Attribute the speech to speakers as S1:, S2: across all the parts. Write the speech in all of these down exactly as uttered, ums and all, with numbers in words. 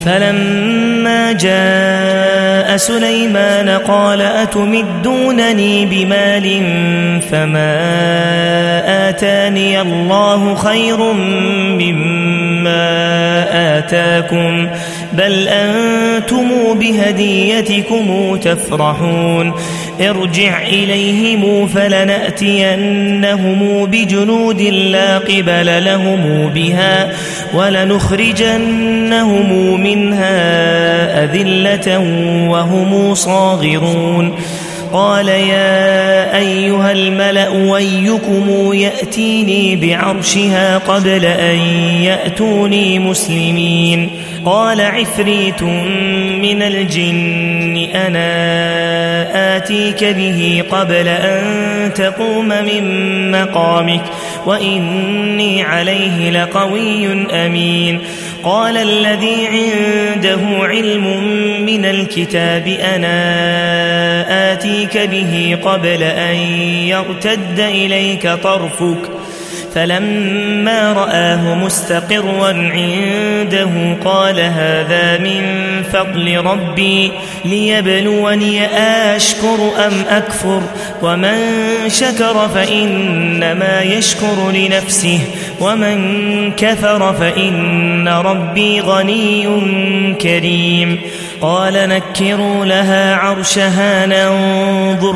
S1: فلما جاء سليمان قال أتمدونني بمال فما آتاني الله خير مما آتاكم بل أنتم بهديتكم تفرحون ارجع إليهم فلنأتينهم بجنود لا قبل لهم بها ولنخرجنهم منها أذلة وهم صاغرون قال يا أيها الملأ أيكم يأتيني بعرشها قبل أن يأتوني مسلمين قال عفريت من الجن أنا آتيك به قبل أن تقوم من مقامك وإني عليه لقوي أمين قال الذي عنده علم من الكتاب أنا آتيك به قبل أن يرتد إليك طرفك فلما رآه مستقرا عنده قال هذا من فضل ربي ليبلوني أشكر أم أكفر ومن شكر فإنما يشكر لنفسه ومن كفر فإن ربي غني كريم قال نكروا لها عرشها ننظر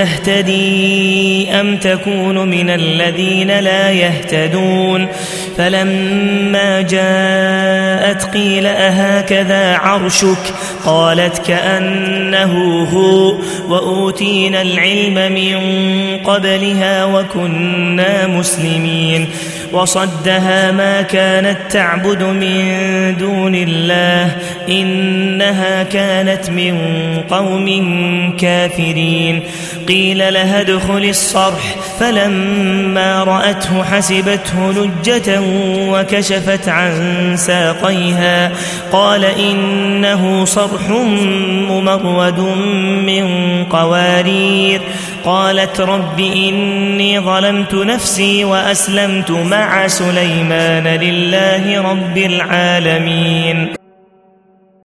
S1: أتهتدي أم تكون من الذين لا يهتدون فلما جاءت قيل أهكذا عرشك قالت كأنه هو وأوتينا العلم من قبلها وكنا مسلمين وصدها ما كانت تعبد من دون الله إنها كانت من قوم كافرين قيل لها ادخل الصرح فلما رأته حسبته لجة وكشفت عن ساقيها قال إنه صرح ممرد من قوارير قالت رب إني ظلمت نفسي وأسلمت مع سليمان لله رب العالمين.